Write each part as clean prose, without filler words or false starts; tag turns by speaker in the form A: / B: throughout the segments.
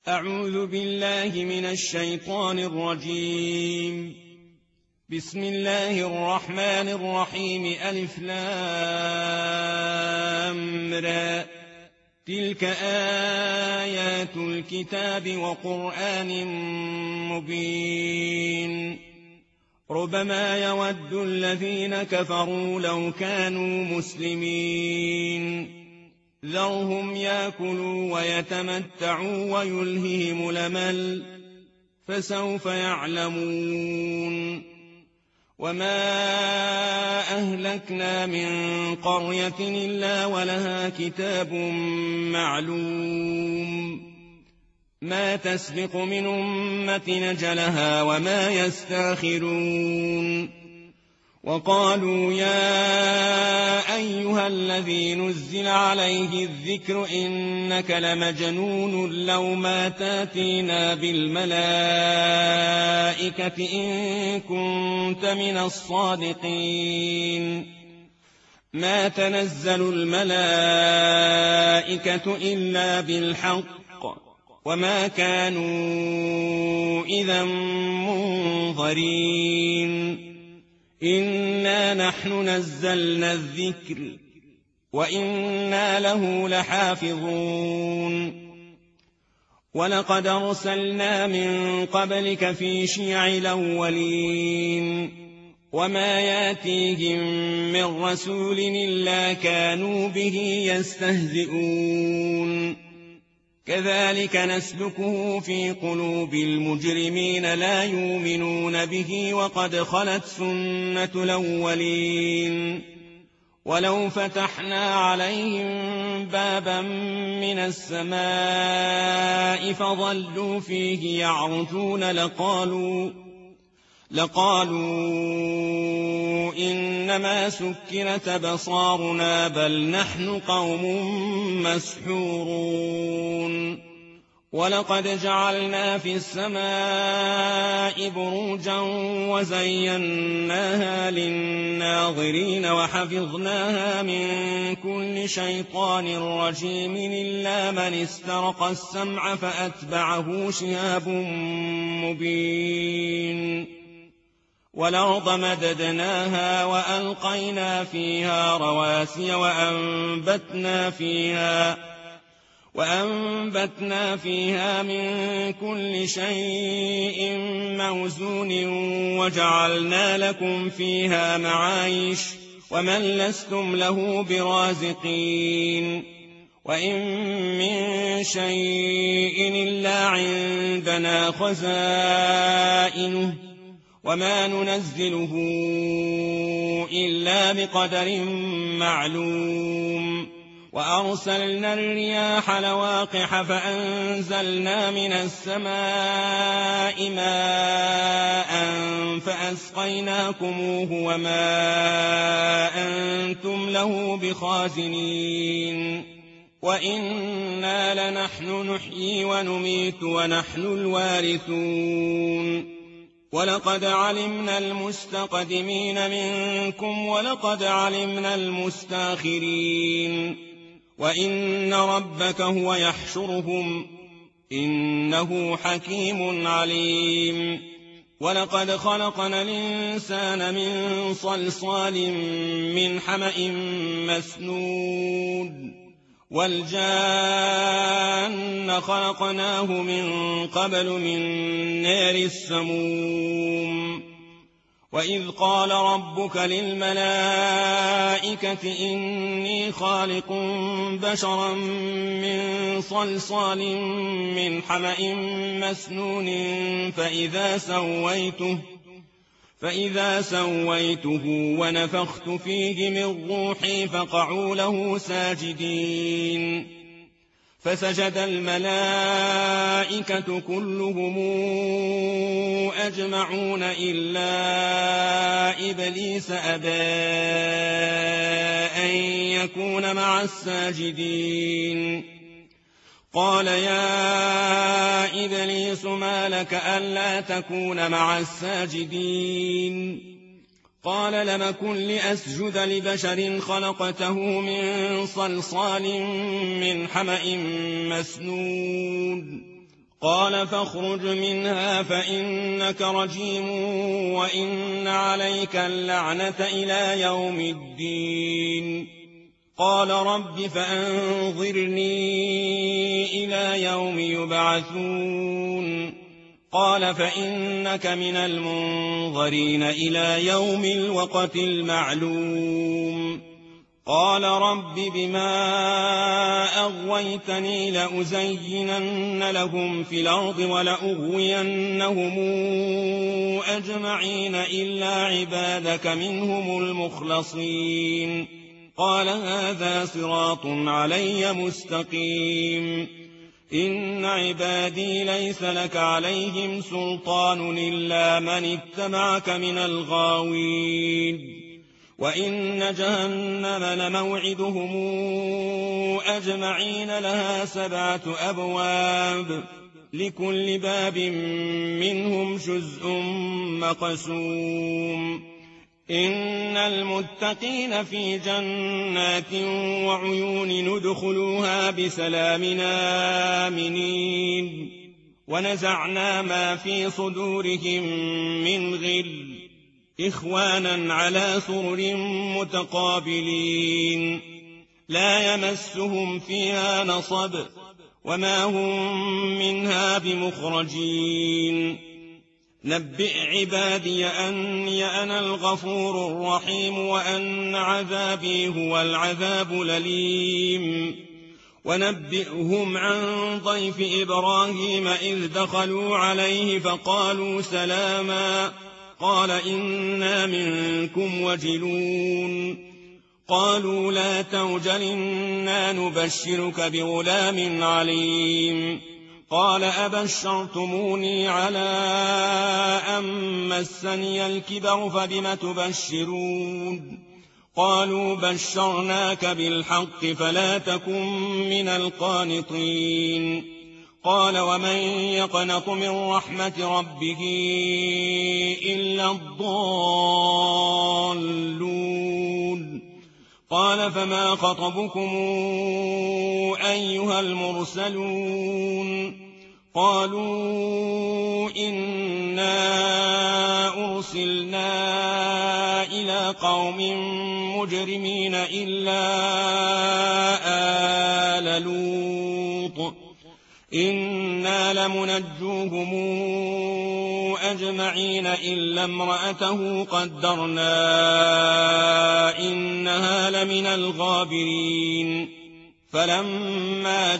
A: أعوذ بالله من الشيطان الرجيم. بسم الله الرحمن الرحيم. ألف لام را. تلك آيات الكتاب وقرآن مبين. ربما يود الذين كفروا لو كانوا مسلمين. ذرهم يأكلوا ويتمتعوا ويلههم الأمل فسوف يعلمون. وما أهلكنا من قرية إلا ولها كتاب معلوم ما تسبق من أمة أجلها وما يستأخرون. وقالوا يا أيها الذي نزل عليه الذكر إنك لمجنون لو ما تاتينا بالملائكة إن كنت من الصادقين. ما تنزل الملائكة إلا بالحق وما كانوا إذا منظرين. إنا نحن نزلنا الذكر وإنا له لحافظون. ولقد أرسلنا من قبلك في شيع الأولين وما ياتيهم من رسول إلا كانوا به يستهزئون. كذلك نسلكه في قلوب المجرمين لا يؤمنون به وقد خلت سنة الأولين. ولو فتحنا عليهم بابا من السماء فظلوا فيه يعرجون لقالوا إنما سكرت أبصارنا بل نحن قوم مسحورون. ولقد جعلنا في السماء بروجا وزيناها للناظرين وحفظناها من كل شيطان رجيم إلا من استرق السمع فأتبعه شهاب مبين. والأرض مددناها وألقينا فيها رواسي وأنبتنا فيها من كل شيء موزون وجعلنا لكم فيها معايش ومن لستم له برازقين. وإن من شيء إلا عندنا خزائنه وما ننزله إلا بقدر معلوم. وأرسلنا الرياح لواقح فأنزلنا من السماء ماء فأسقيناكموه وما أنتم له بخازنين. وإنا لنحن نحيي ونميت ونحن الوارثون. ولقد علمنا المستقدمين منكم ولقد علمنا المستاخرين. وإن ربك هو يحشرهم إنه حكيم عليم. ولقد خلقنا الإنسان من صلصال من حمأ مسنود والجان خلقناه من قبل من نار السموم. وإذ قال ربك للملائكة إني خالق بشرا من صلصال من حمأ مسنون فإذا سويته ونفخت فيه من روحي فقعوا له ساجدين. فسجد الملائكة كلهم أجمعون إلا إبليس أبى أن يكون مع الساجدين. قال يا إبليس ما لك ألا تكون مع الساجدين؟ قال لم أكن لأسجد لبشر خلقته من صلصال من حمأ مسنود قال فاخرج منها فإنك رجيم وإن عليك اللعنة إلى يوم الدين. قال رب فأنظرني إلى يوم يبعثون. قال فإنك من المنظرين إلى يوم الوقت المعلوم. قال رب بما أغويتني لأزينن لهم في الأرض ولأغوينهم أجمعين إلا عبادك منهم المخلصين. قال هذا صراط علي مستقيم. إن عبادي ليس لك عليهم سلطان إلا من اتبعك من الغاوين. وإن جهنم لموعدهم أجمعين لها 7 أبواب لكل باب منهم جزء مقسوم. إن المتقين في جنات وعيون ندخلوها بسلام آمنين. ونزعنا ما في صدورهم من غل إخوانا على سرر متقابلين لا يمسهم فيها نصب وما هم منها بمخرجين. نبئ عبادي أني أنا الغفور الرحيم وأن عذابي هو العذاب الأليم. ونبئهم عن ضيف إبراهيم إذ دخلوا عليه فقالوا سلاما قال إنا منكم وجلون. قالوا لا توجل إنا نبشرك بغلام عليم. قال أبشرتموني على أن مسني الكبر فبم تبشرون. قالوا بشرناك بالحق فلا تكن من القانطين. قال ومن يقنط من رحمة ربه إلا الضالون. قال فما خطبكم أيها المرسلون. قالوا إنا أرسلنا إلى قوم مجرمين إلا آل لوط إنا لمنجوهم أجمعين إلا امرأته قدرنا إنها لمن الغابرين. فلما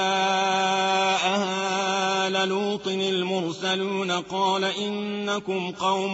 A: جاء آل لوط المرسلون قال إنكم قوم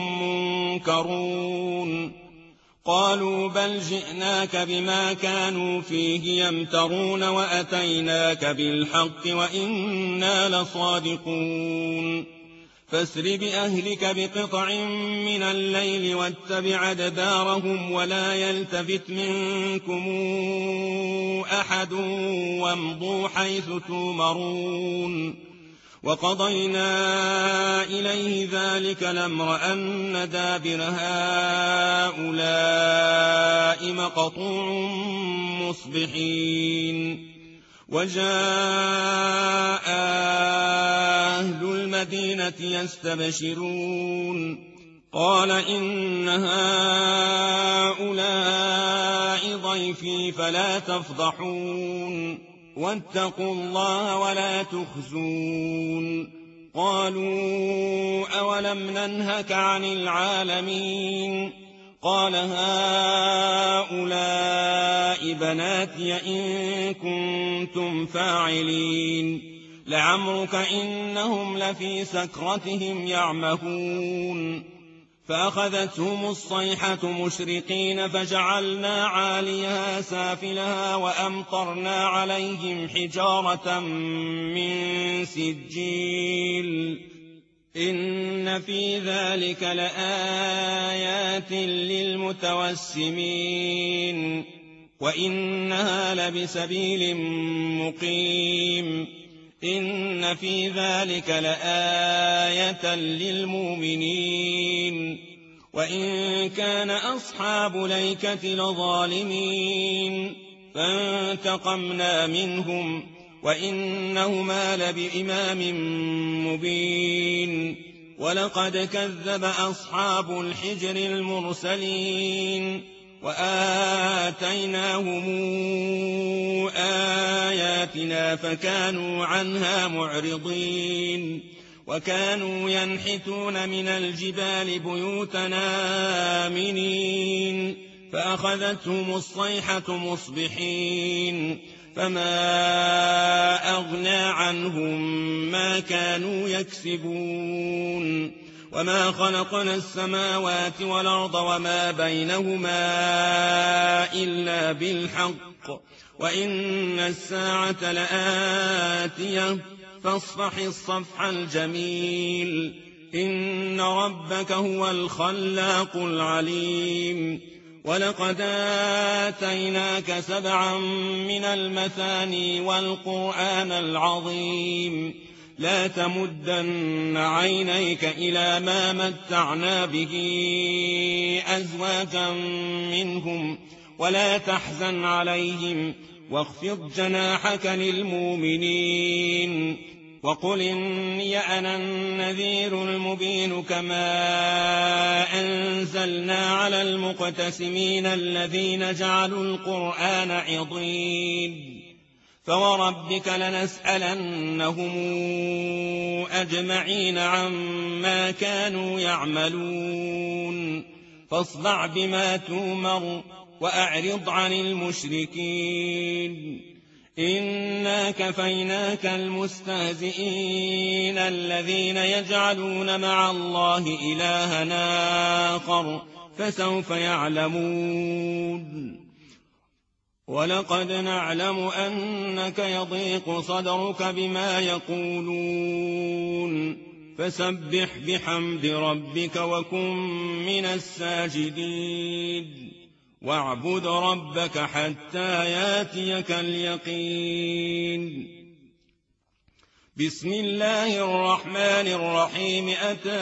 A: منكرون. قالوا بل جئناك بما كانوا فيه يمترون وأتيناك بالحق وإنا لصادقون. فاسر بأهلك بقطع من الليل واتبع أدبارهم ولا يلتفت منكم أحد وامضوا حيث تؤمرون. وقضينا إليه ذلك الأمر أن دابر هؤلاء مقطوع مصبحين. وجاء أهل المدينة يستبشرون. قال إن هؤلاء ضيفي فلا تفضحون واتقوا الله ولا تخزون. قالوا أولم ننهك عن العالمين. قال هؤلاء بناتي إن كنتم فاعلين. لعمرك إنهم لفي سكرتهم يعمهون. فأخذتهم الصيحة مشرقين فجعلنا عاليها سافلها وأمطرنا عليهم حجارة من سجيل. إن في ذلك لآيات للمتوسمين وإنها لبسبيل مقيم. إن في ذلك لآية للمؤمنين وإن كان أصحاب ليكة لظالمين فانتقمنا منهم وإنهما لبإمام مبين ولقد كذب أصحاب الحجر المرسلين وآتيناهم آياتنا فكانوا عنها معرضين وكانوا ينحتون من الجبال بيوتنا آمنين فأخذتهم الصيحة مصبحين فما أغنى عنهم ما كانوا يكسبون وما خلقنا السماوات والأرض وما بينهما إلا بالحق وإن الساعة لآتية فاصفح الصفح الجميل إن ربك هو الخلاق العليم ولقد آتيناك 7 من المثاني والقرآن العظيم لا تمدن عينيك إلى ما متعنا به أزواجا منهم ولا تحزن عليهم واخفض جناحك للمؤمنين وقل إني أنا النذير المبين كما أنزلنا على المقتسمين الذين جعلوا القرآن عضين فوربك لنسألنهم أجمعين عما كانوا يعملون فاصدع بما تؤمر وأعرض عن المشركين إنا كفيناك المستهزئين الذين يجعلون مع الله إلها آخر فسوف يعلمون ولقد نعلم أنك يضيق صدرك بما يقولون فسبح بحمد ربك وكن من الساجدين واعبد ربك حتى ياتيك اليقين بسم الله الرحمن الرحيم أتى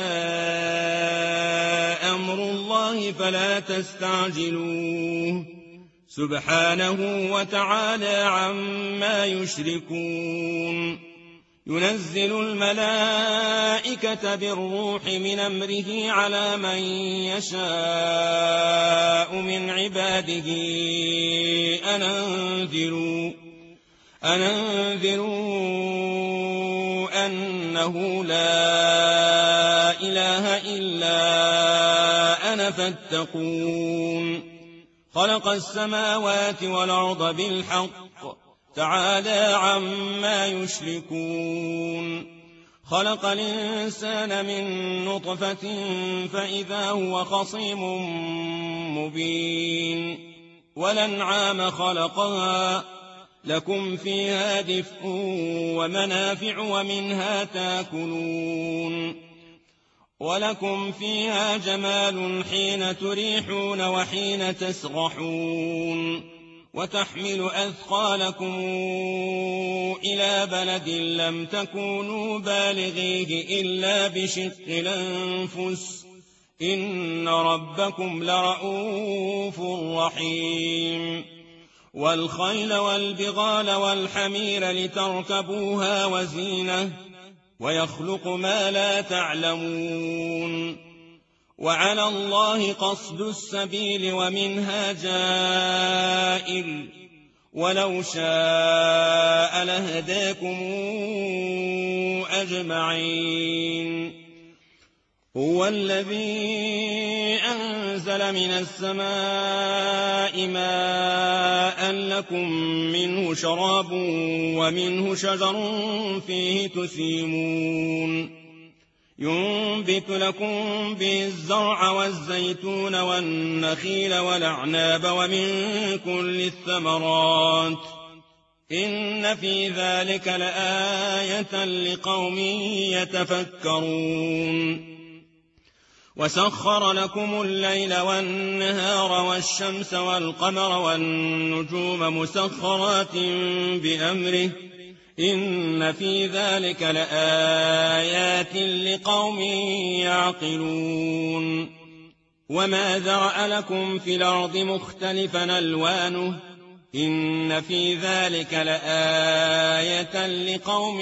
A: أمر الله فلا تستعجلوه سبحانه وتعالى عما يشركون ينزل الملائكة بالروح من أمره على من يشاء من عباده أن أنذروا أنه لا إله إلا أنا فاتقون خلق السماوات والأرض بالحق تعالى عما يشركون خلق الإنسان من نطفة فإذا هو خصيم مبين والأنعام خلقها لكم فيها دفء ومنافع ومنها تاكلون ولكم فيها جمال حين تريحون وحين تسرحون وتحمل أثقالكم إلى بلد لم تكونوا بالغيه إلا بشق الأنفس إن ربكم لرؤوف رحيم والخيل والبغال والحمير لتركبوها وزينة ويخلق ما لا تعلمون وعلى الله قصد السبيل ومنها جائر ولو شاء لهداكم أجمعين هو الذي أنزل من السماء ماء لكم منه شراب ومنه شجر فيه تسيمون ينبت لكم به الزرع والزيتون والنخيل والأعناب ومن كل الثمرات إن في ذلك لآية لقوم يتفكرون وسخر لكم الليل والنهار والشمس والقمر والنجوم مسخرات بأمره إن في ذلك لآيات لقوم يعقلون وما ذرأ لكم في الأرض مختلفا ألوانه إن في ذلك لآية لقوم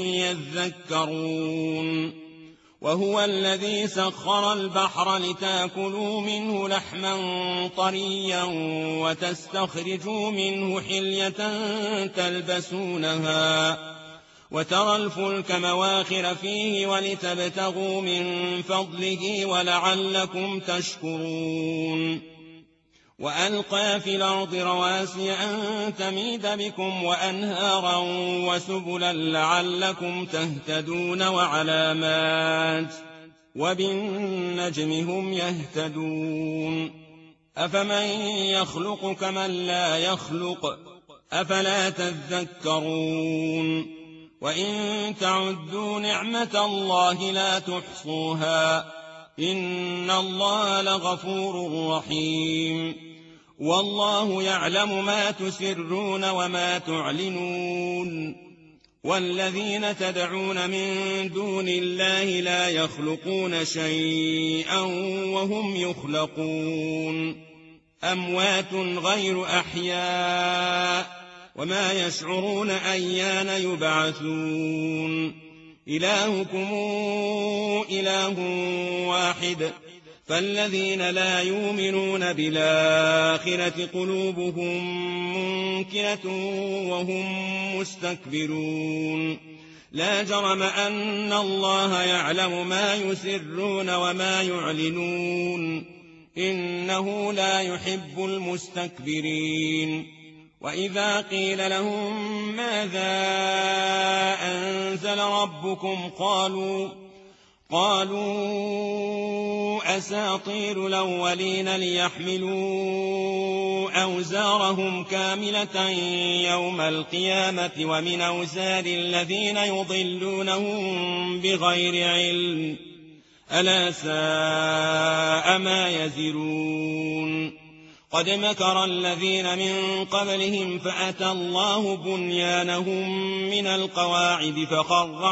A: يذكرون وهو الذي سخر البحر لتأكلوا منه لحما طريا وتستخرجوا منه حلية تلبسونها وترى الفلك مواخر فيه ولتبتغوا من فضله ولعلكم تشكرون وألقى في الأرض رواسي أن تميد بكم وأنهارا وسبلا لعلكم تهتدون وعلامات وبالنجم هم يهتدون أفمن يخلق كمن لا يخلق أفلا تذكرون وإن تعدوا نعمة الله لا تحصوها إن الله لغفور رحيم والله يعلم ما تسرون وما تعلنون والذين تدعون من دون الله لا يخلقون شيئا وهم يخلقون أموات غير أحياء وما يشعرون أيان يبعثون إلهكم إله واحد فالذين لا يؤمنون بالآخرة قلوبهم منكرة وهم مستكبرون لا جرم أن الله يعلم ما يسرون وما يعلنون إنه لا يحب المستكبرين وإذا قيل لهم ماذا أنزل ربكم قالوا أساطير الأولين ليحملوا أوزارهم كاملة يوم القيامة ومن أوزار الذين يضلونهم بغير علم ألا ساء ما يزرون قد مكر الذين من قبلهم فأتى الله بنيانهم من القواعد فخر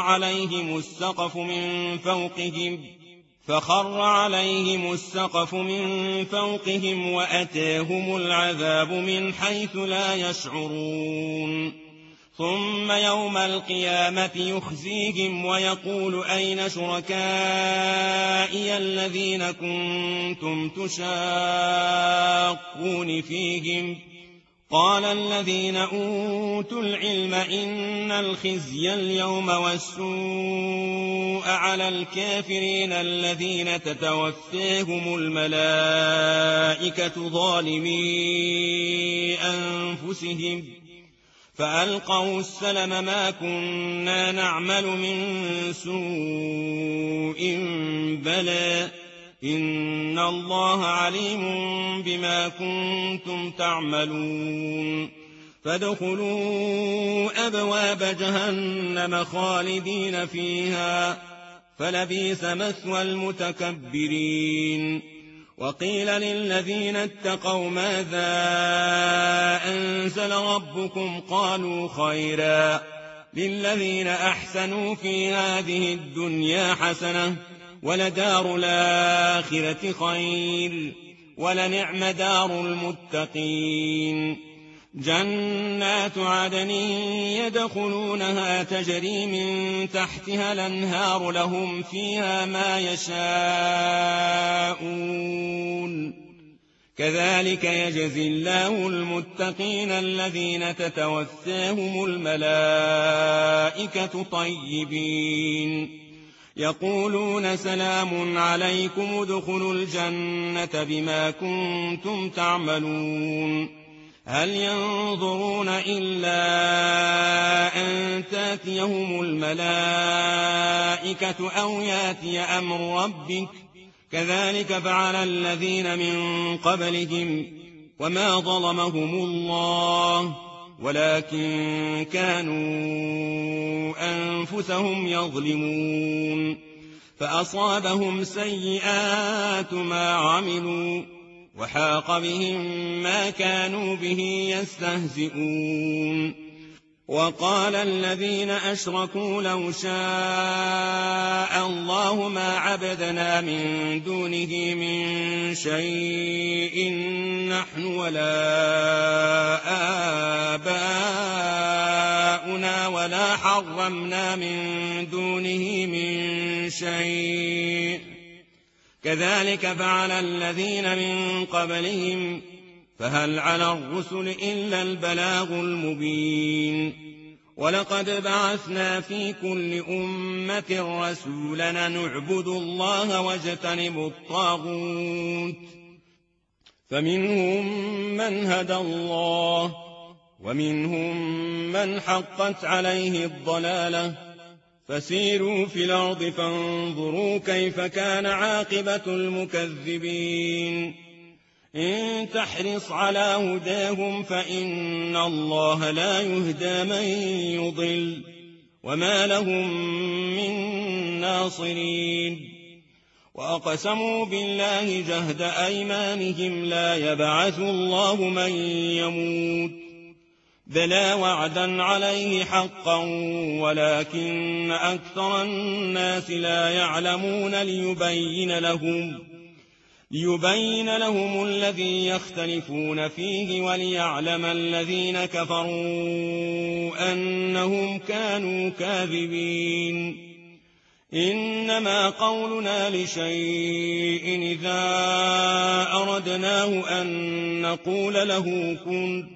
A: عليهم السقف من فوقهم وأتاهم العذاب من حيث لا يشعرون ثم يوم القيامة يخزيهم ويقول أين شركائي الذين كنتم تشاقون فيهم قال الذين أوتوا العلم إن الخزي اليوم والسوء على الكافرين الذين تتوفاهم الملائكة ظالمي أنفسهم فألقوا السلم ما كنا نعمل من سوء بلى إن الله عليم بما كنتم تعملون فادخلوا أبواب جهنم خالدين فيها فلبئس مثوى المتكبرين وقيل للذين اتقوا ماذا أنزل ربكم قالوا خيرا للذين أحسنوا في هذه الدنيا حسنة ولدار الآخرة خير ولنعم دار المتقين جنات عدن يدخلونها تجري من تحتها الأنهار لهم فيها ما يشاءون كذلك يجزي الله المتقين الذين تتوفاهم الملائكة طيبين يقولون سلام عليكم ادخلوا الجنة بما كنتم تعملون هل ينظرون إلا أن تاتيهم الملائكة أو ياتي أمر ربك كذلك فعل الذين من قبلهم وما ظلمهم الله ولكن كانوا أنفسهم يظلمون فأصابهم سيئات ما عملوا وحاق بهم ما كانوا به يستهزئون وقال الذين أشركوا لو شاء الله ما عبدنا من دونه من شيء نحن ولا آباؤنا ولا حرمنا من دونه من شيء كذلك فعل الذين من قبلهم فهل على الرسل إلا البلاغ المبين ولقد بعثنا في كل أمة رسولا نعبد الله واجتنب الطاغوت فمنهم من هدى الله ومنهم من حقت عليه الضلالة فسيروا في الأرض فانظروا كيف كان عاقبة المكذبين إن تحرص على هداهم فإن الله لا يهدى من يضل وما لهم من ناصرين وأقسموا بالله جهد أيمانهم لا يبعث الله من يموت بلى وعدا عليه حقا ولكن أكثر الناس لا يعلمون ليبين لهم الذي يختلفون فيه وليعلم الذين كفروا أنهم كانوا كاذبين إنما قولنا لشيء إذا أردناه أن نقول له كن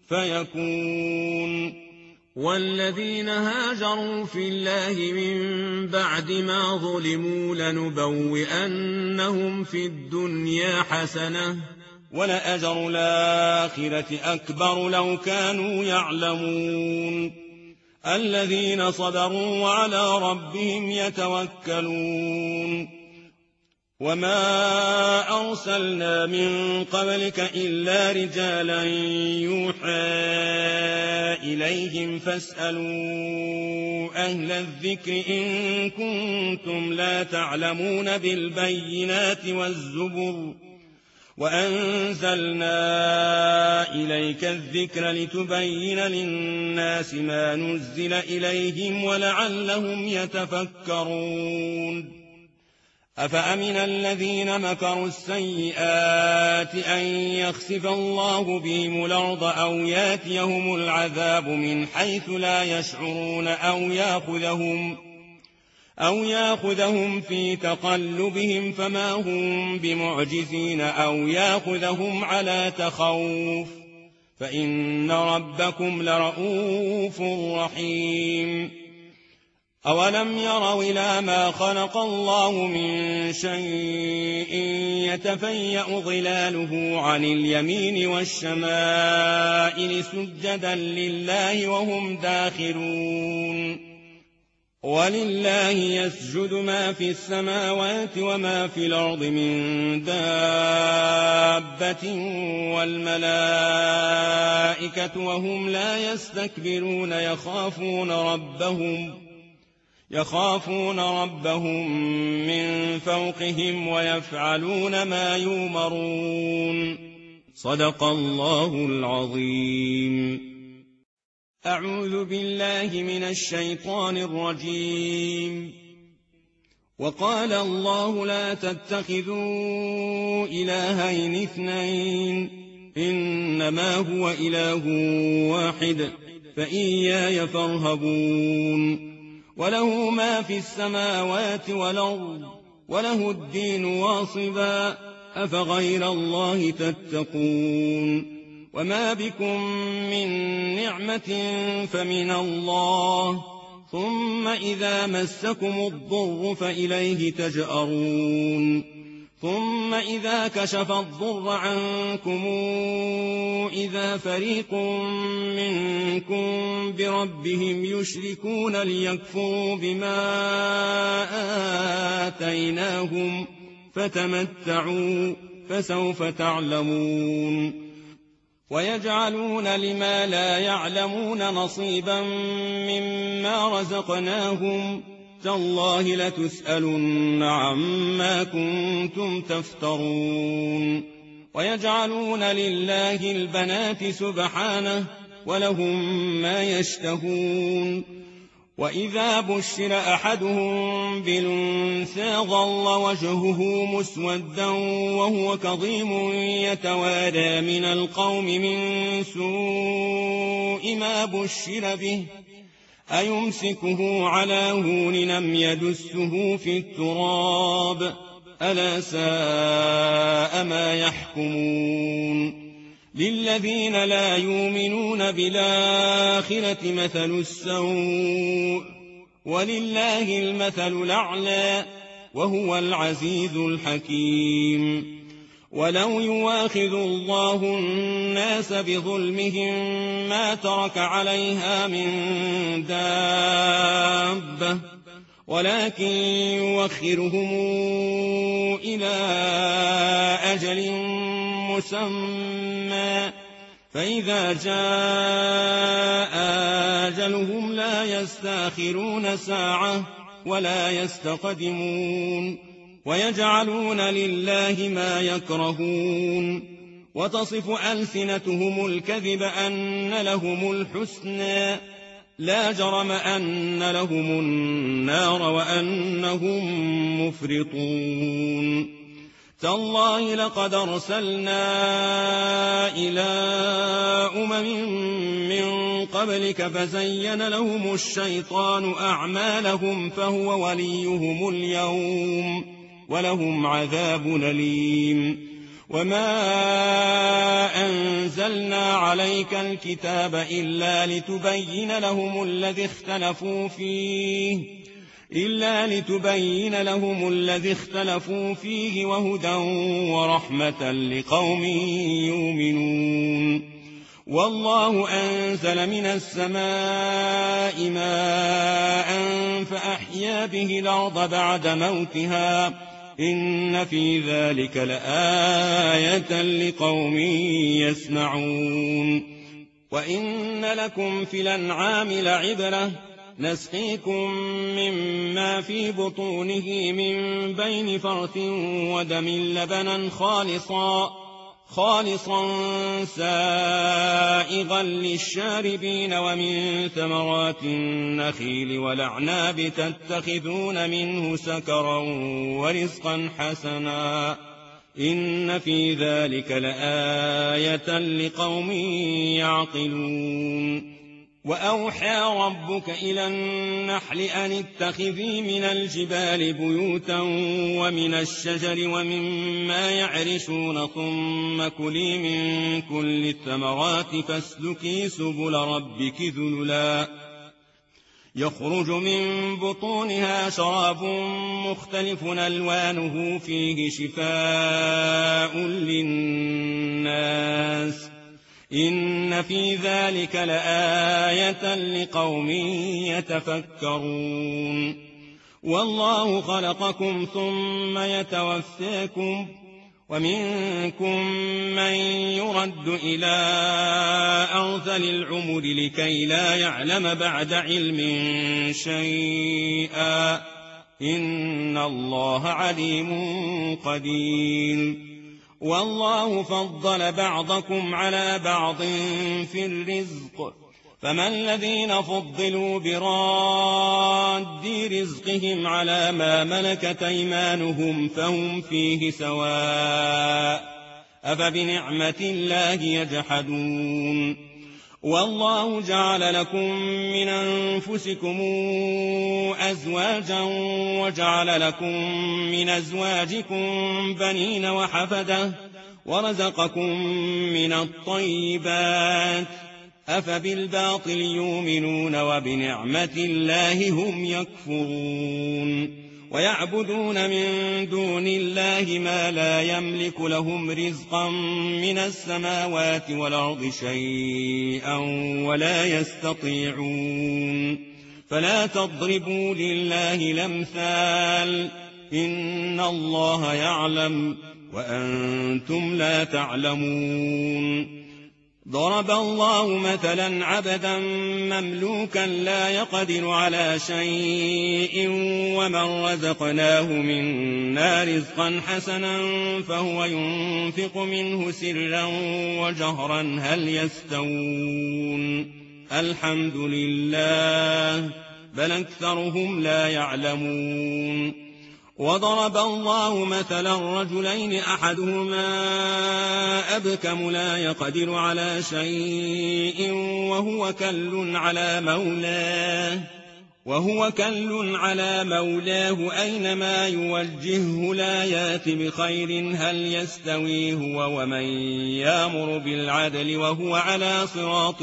A: فيكون والذين هاجروا في الله من بعد ما ظلموا لنبوئنهم في الدنيا حسنة ولأجر الآخرة أكبر لو كانوا يعلمون الذين صبروا وعلى ربهم يتوكلون وما أرسلنا من قبلك إلا رجالا يوحى إليهم فاسألوا أهل الذكر إن كنتم لا تعلمون بالبينات والزبر وأنزلنا إليك الذكر لتبين للناس ما نزل إليهم ولعلهم يتفكرون أفأمن الذين مكروا السيئات أن يخسف الله بهم الأرض أو ياتيهم العذاب من حيث لا يشعرون أو ياخذهم في تقلبهم فما هم بمعجزين أو ياخذهم على تخوف فإن ربكم لرؤوف رحيم أولم يروا إلى ما خلق الله من شيء يتفيأ ظلاله عن اليمين والشمائل سجدا لله وهم داخرون ولله يسجد ما في السماوات وما في الأرض من دابة والملائكة وهم لا يستكبرون يخافون ربهم من فوقهم ويفعلون ما يؤمرون صدق الله العظيم أعوذ بالله من الشيطان الرجيم وقال الله لا تتخذوا إلهين اثنين إنما هو إله واحد فإياي فارهبون وله ما في السماوات والأرض وله الدين واصبا أفغير الله تتقون وما بكم من نعمة فمن الله ثم إذا مسكم الضر فإليه تجأرون ثم إذا كشف الضر عنكم إذا فريق منكم بربهم يشركون ليكفروا بما آتيناهم فتمتعوا فسوف تعلمون ويجعلون لما لا يعلمون نصيبا مما رزقناهم تالله لتسألن عما كنتم تفترون ويجعلون لله البنات سبحانه ولهم ما يشتهون وإذا بشر أحدهم بالأنثى ظل وجهه مسودا وهو كظيم يتوارى من القوم من سوء ما بشر به أيمسكه على هون أم يدسه في التراب ألا ساء ما يحكمون للذين لا يؤمنون بالآخرة مثل السوء ولله المثل الأعلى وهو العزيز الحكيم ولو يواخذ الله الناس بظلمهم ما ترك عليها من دابة ولكن يوخرهم إلى أجل مسمى فإذا جاء أجلهم لا يستأخرون ساعة ولا يستقدمون ويجعلون لله ما يكرهون وتصف ألسنتهم الكذب أن لهم الحسنى لا جرم أن لهم النار وأنهم مفرطون تالله لقد أرسلنا إلى من قبلك فزين لهم الشيطان أعمالهم فهو وليهم اليوم ولهم عذاب أليم وما أنزلنا عليك الكتاب إلا لتبين لهم الذي اختلفوا فيه وهدى ورحمة لقوم يؤمنون والله أنزل من السماء ماء فأحيا به الأرض بعد موتها إن في ذلك لآية لقوم يسمعون وإن لكم في الأنعام لعبرة نسقيكم مما في بطونه من بين فرث ودم لبنا خالصا سائغا للشاربين ومن ثمرات النخيل والأعناب تتخذون منه سكرا ورزقا حسنا إن في ذلك لآية لقوم يعقلون وأوحى ربك إلى النحل أن اتخذي من الجبال بيوتا ومن الشجر ومما يعرشون ثم كلي من كل الثمرات فاسلكي سبل ربك ذللا يخرج من بطونها شراب مختلف ألوانه فيه شفاء للناس إن في ذلك لآية لقوم يتفكرون والله خلقكم ثم يتوفاكم ومنكم من يرد إلى أرذل العمر لكي لا يعلم بعد علم شيئا إن الله عليم قدير والله فضل بعضكم على بعض في الرزق فما الذين فضلوا براد رزقهم على ما ملكت أيمانهم فهم فيه سواء أفبنعمة الله يجحدون والله جعل لكم من أنفسكم أزواجا وجعل لكم من أزواجكم بنين وحفدة ورزقكم من الطيبات أفبالباطل يؤمنون وبنعمة الله هم يكفرون ويعبدون من دون الله ما لا يملك لهم رزقا من السماوات والأرض شيئا ولا يستطيعون فلا تضربوا لله الأمثال إن الله يعلم وأنتم لا تعلمون ضرب الله مثلا عبدا مملوكا لا يقدر على شيء ومن رزقناه منا رزقا حسنا فهو ينفق منه سرا وجهرا هل يستوون الحمد لله بل أكثرهم لا يعلمون وضرب الله مثلا رجلين أحدهما أبكم لا يقدر على شيء وهو كل على مولاه أينما يوجهه لا يات بخير هل يستوي هو ومن يأمر بالعدل وهو على صراط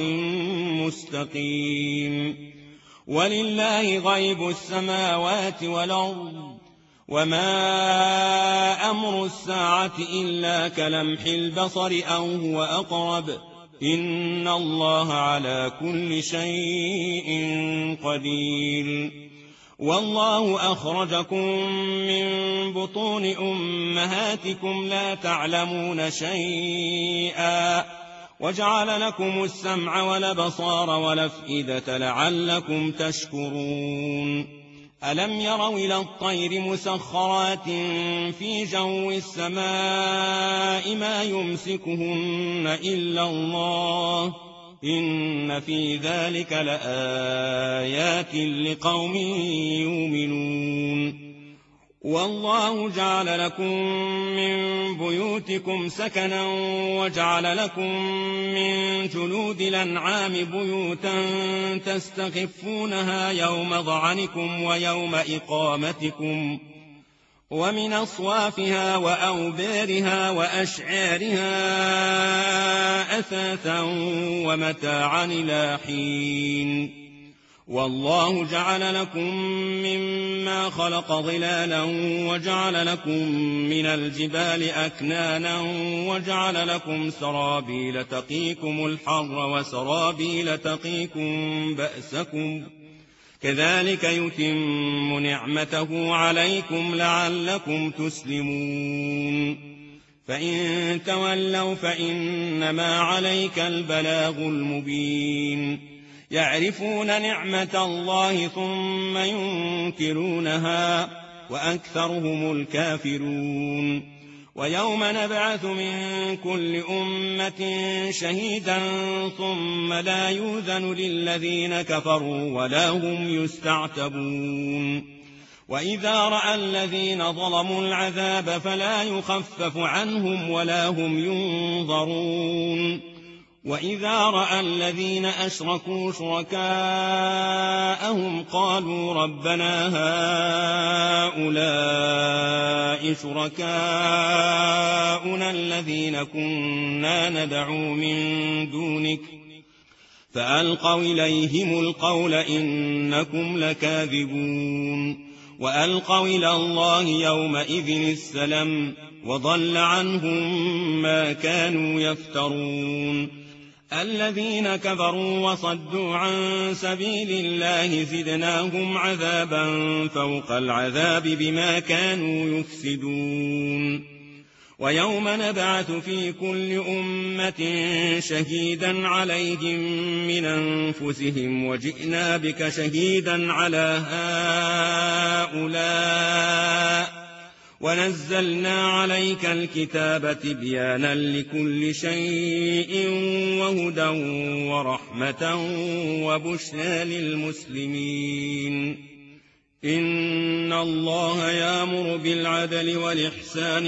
A: مستقيم ولله غيب السماوات والأرض وما أمر الساعة إلا كلمح البصر أو هو أقرب إن الله على كل شيء قدير والله أخرجكم من بطون أمهاتكم لا تعلمون شيئا وجعل لكم السمع والأبصار والأفئدة لعلكم تشكرون ألم يروا إلى الطير مسخرات في جو السماء ما يمسكهن إلا الله إن في ذلك لآيات لقوم يؤمنون والله جعل لكم من بيوتكم سكنا وجعل لكم من جلود الأنعام بيوتا تستخفونها يوم ظعنكم ويوم إقامتكم ومن أصوافها وأوبارها وأشعارها أثاثا ومتاعا إلى حين والله جعل لكم مما خلق ظلالا وجعل لكم من الجبال أكنانا وجعل لكم سرابيل تقيكم الحر وسرابيل تقيكم بأسكم كذلك يتم نعمته عليكم لعلكم تسلمون فإن تولوا فإنما عليك البلاغ المبين يعرفون نعمة الله ثم ينكرونها وأكثرهم الكافرون ويوم نبعث من كل أمة شهيدا ثم لا يؤذن للذين كفروا ولا هم يستعتبون وإذا رأى الذين ظلموا العذاب فلا يخفف عنهم ولا هم ينظرون وإذا رأى الذين أشركوا شركاءهم قالوا ربنا هؤلاء شركاؤنا الذين كنا ندعو من دونك فألقوا إليهم القول إنكم لكاذبون وألقوا إلى الله يومئذ السلام وضل عنهم ما كانوا يفترون الذين كفروا وصدوا عن سبيل الله زدناهم عذابا فوق العذاب بما كانوا يفسدون ويوم نبعث في كل أمة شهيدا عليهم من أنفسهم وجئنا بك شهيدا على هؤلاء ونزلنا عليك الكتاب تبيانا لكل شيء وهدى ورحمة وبشرى للمسلمين إن الله يأمر بالعدل والإحسان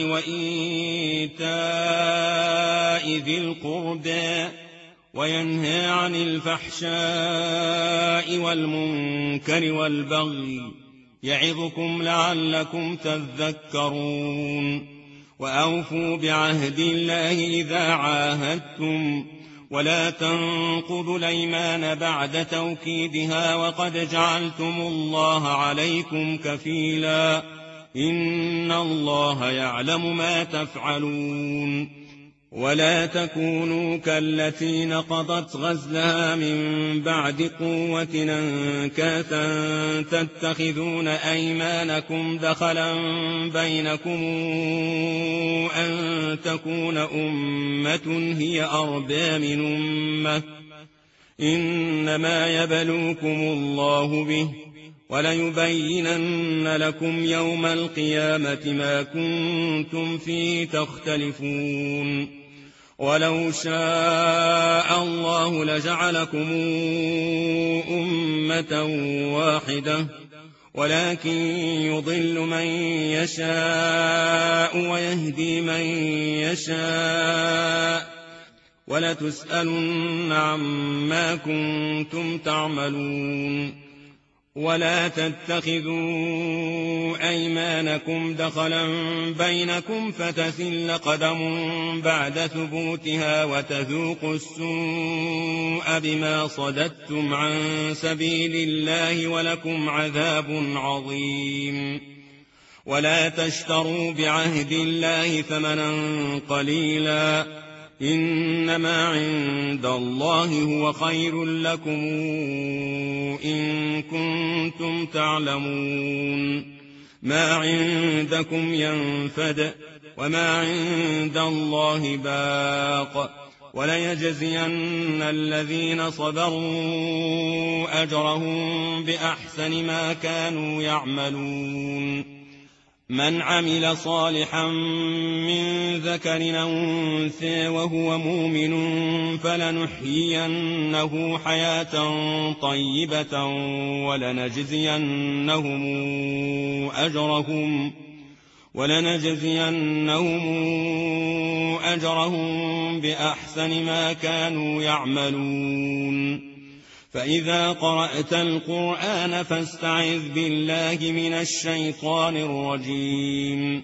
A: وإيتاء ذي القربى وينهى عن الفحشاء والمنكر والبغي يعظكم لعلكم تذكرون وأوفوا بعهد الله إذا عاهدتم ولا تنقضوا الأيمان بعد توكيدها وقد جعلتم الله عليكم كفيلا إن الله يعلم ما تفعلون ولا تكونوا كالتي نقضت غزلها من بعد قوة أنكاثا تتخذون أيمانكم دخلا بينكم أن تكون أمة هي أربى من أمة إنما يبلوكم الله به وليبينن لكم يوم القيامة ما كنتم فيه تختلفون ولو شاء الله لجعلكم أمة واحدة ولكن يضل من يشاء ويهدي من يشاء ولتسألن عما كنتم تعملون ولا تتخذوا أيمانكم دخلا بينكم فتزل قدم بعد ثبوتها وتذوقوا السوء بما صددتم عن سبيل الله ولكم عذاب عظيم ولا تشتروا بعهد الله ثمنا قليلا إنما عند الله هو خير لكم إن كنتم تعلمون ما عندكم ينفد وما عند الله باق وليجزين الذين صبروا أجرهم بأحسن ما كانوا يعملون من عمل صالحا من ذكر أو أنثى وهو مؤمن فلنحيينه حياة طيبة ولنجزينهم أجرهم بأحسن ما كانوا يعملون فإذا قرأت القرآن فاستعذ بالله من الشيطان الرجيم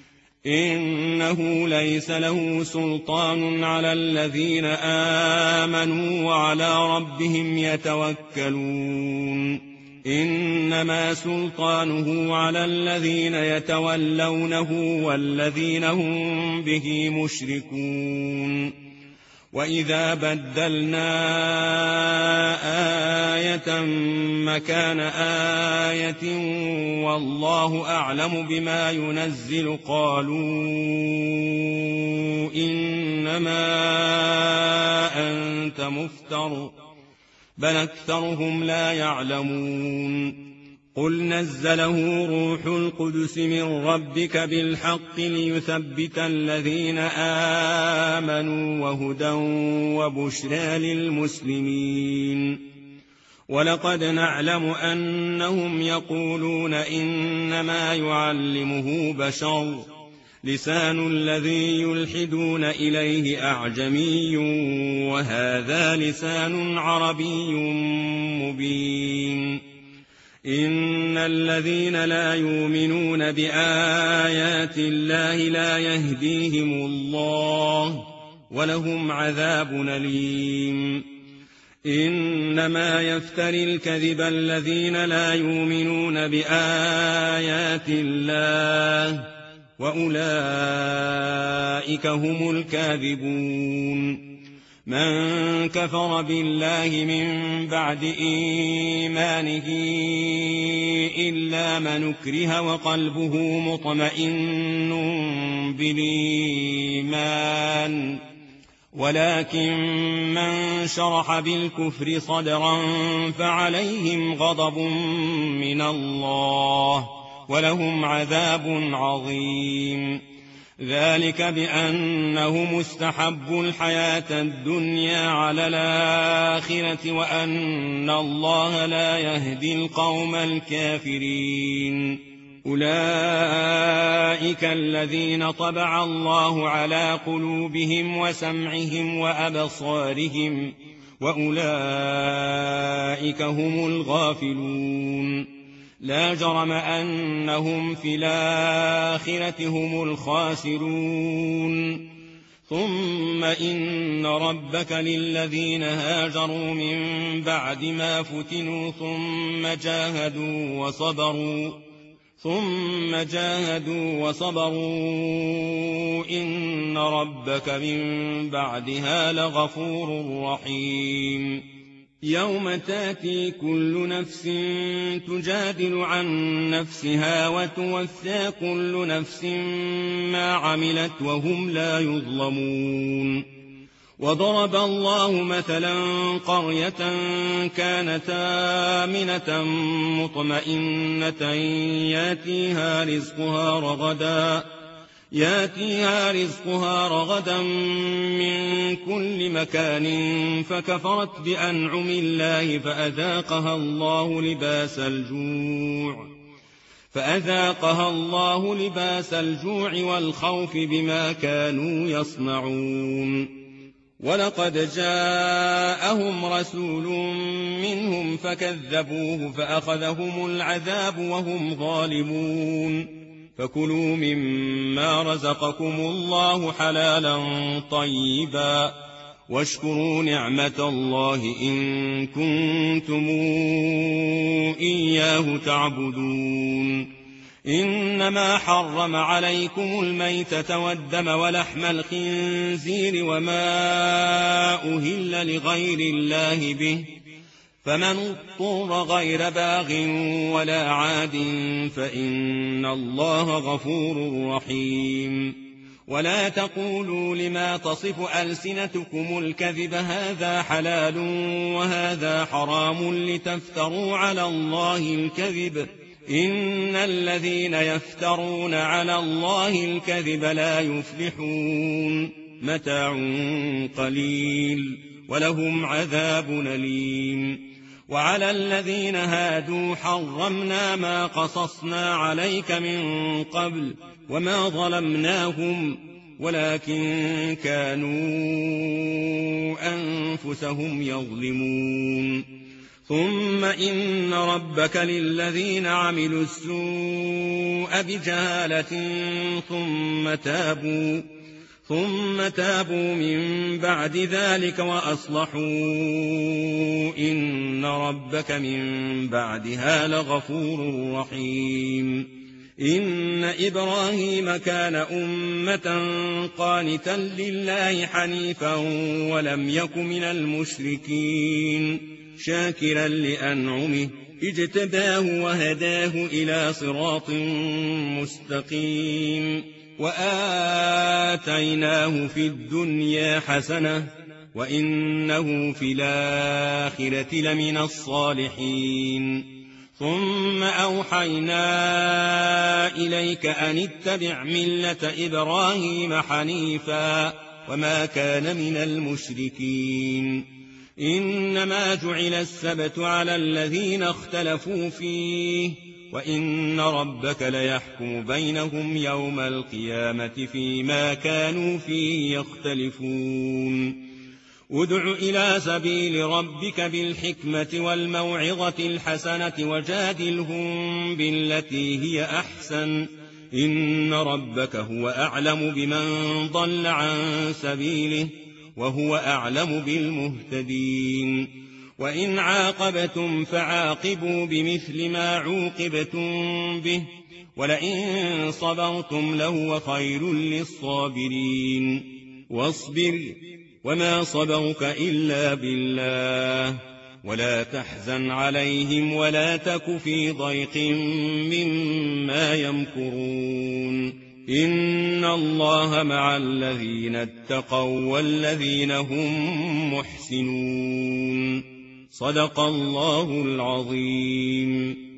A: إنه ليس له سلطان على الذين آمنوا وعلى ربهم يتوكلون إنما سلطانه على الذين يتولونه والذين هم به مشركون وإذا بدلنا آية مكان آية والله أعلم بما ينزل قالوا إنما أنت مفتر بل أكثرهم لا يعلمون قل نزله روح القدس من ربك بالحق ليثبت الذين آمنوا وهدى وبشرى للمسلمين ولقد نعلم أنهم يقولون إنما يعلمه بشر لسان الذي يلحدون إليه أعجمي وهذا لسان عربي مبين إن الذين لا يؤمنون بآيات الله لا يهديهم الله ولهم عذاب أليم إنما يفتري الكذب الذين لا يؤمنون بآيات الله وأولئك هم الكاذبون من كفر بالله من بعد إيمانه إلا من أكره وقلبه مطمئن بالإيمان ولكن من شرح بالكفر صدرا فعليهم غضب من الله ولهم عذاب عظيم ذلك بأنهم استحبوا الحياة الدنيا على الآخرة وأن الله لا يهدي القوم الكافرين أولئك الذين طبع الله على قلوبهم وسمعهم وأبصارهم وأولئك هم الغافلون لا جرم أنهم في الآخرة هم الخاسرون ثم إن ربك للذين هاجروا من بعد ما فتنوا ثم جاهدوا وصبروا إن ربك من بعدها لغفور رحيم يوم تاتي كل نفس تجادل عن نفسها وتوفى كل نفس ما عملت وهم لا يظلمون وضرب الله مثلا قرية كانت آمنة مطمئنة ياتيها رزقها رغدا من كل مكان فكفرت بأنعم الله فأذاقها الله لباس الجوع والخوف بما كانوا يصنعون. ولقد جاءهم رسول منهم فكذبوه فأخذهم العذاب وهم ظالمون. فكلوا مما رزقكم الله حلالا طيبا واشكروا نعمة الله إن كنتم إياه تعبدون. إنما حرم عليكم الميتة والدم ولحم الخنزير وما أهل لغير الله به، فمن اضطر غير باغ ولا عاد فإن الله غفور رحيم. ولا تقولوا لما تصف ألسنتكم الكذب هذا حلال وهذا حرام لتفتروا على الله الكذب، إن الذين يفترون على الله الكذب لا يفلحون. متاع قليل ولهم عذاب أليم. وعلى الذين هادوا حرمنا ما قصصنا عليك من قبل وما ظلمناهم ولكن كانوا أنفسهم يظلمون. ثم إن ربك للذين عملوا السوء بجهالة ثم تابوا من بعد ذلك وأصلحوا إن ربك من بعدها لغفور رحيم. إن إبراهيم كان أمة قانتا لله حنيفا ولم يك من المشركين، شاكرا لأنعمه اجتباه وهداه إلى صراط مستقيم. وآتيناه في الدنيا حسنة وإنه في الآخرة لمن الصالحين. ثم أوحينا إليك أن اتبع ملة إبراهيم حنيفا وما كان من المشركين. إنما جعل السبت على الذين اختلفوا فيه وإن ربك ليحكم بينهم يوم القيامة فيما كانوا فيه يختلفون. ادع إلى سبيل ربك بالحكمة والموعظة الحسنة وجادلهم بالتي هي أحسن، إن ربك هو أعلم بمن ضل عن سبيله وهو أعلم بالمهتدين. وإن عاقبتم فعاقبوا بمثل ما عوقبتم به ولئن صبرتم لهو خير للصابرين. واصبر وما صبرك إلا بالله ولا تحزن عليهم ولا تك في ضيق مما يمكرون. إن الله مع الذين اتقوا والذين هم محسنون. صدق الله العظيم.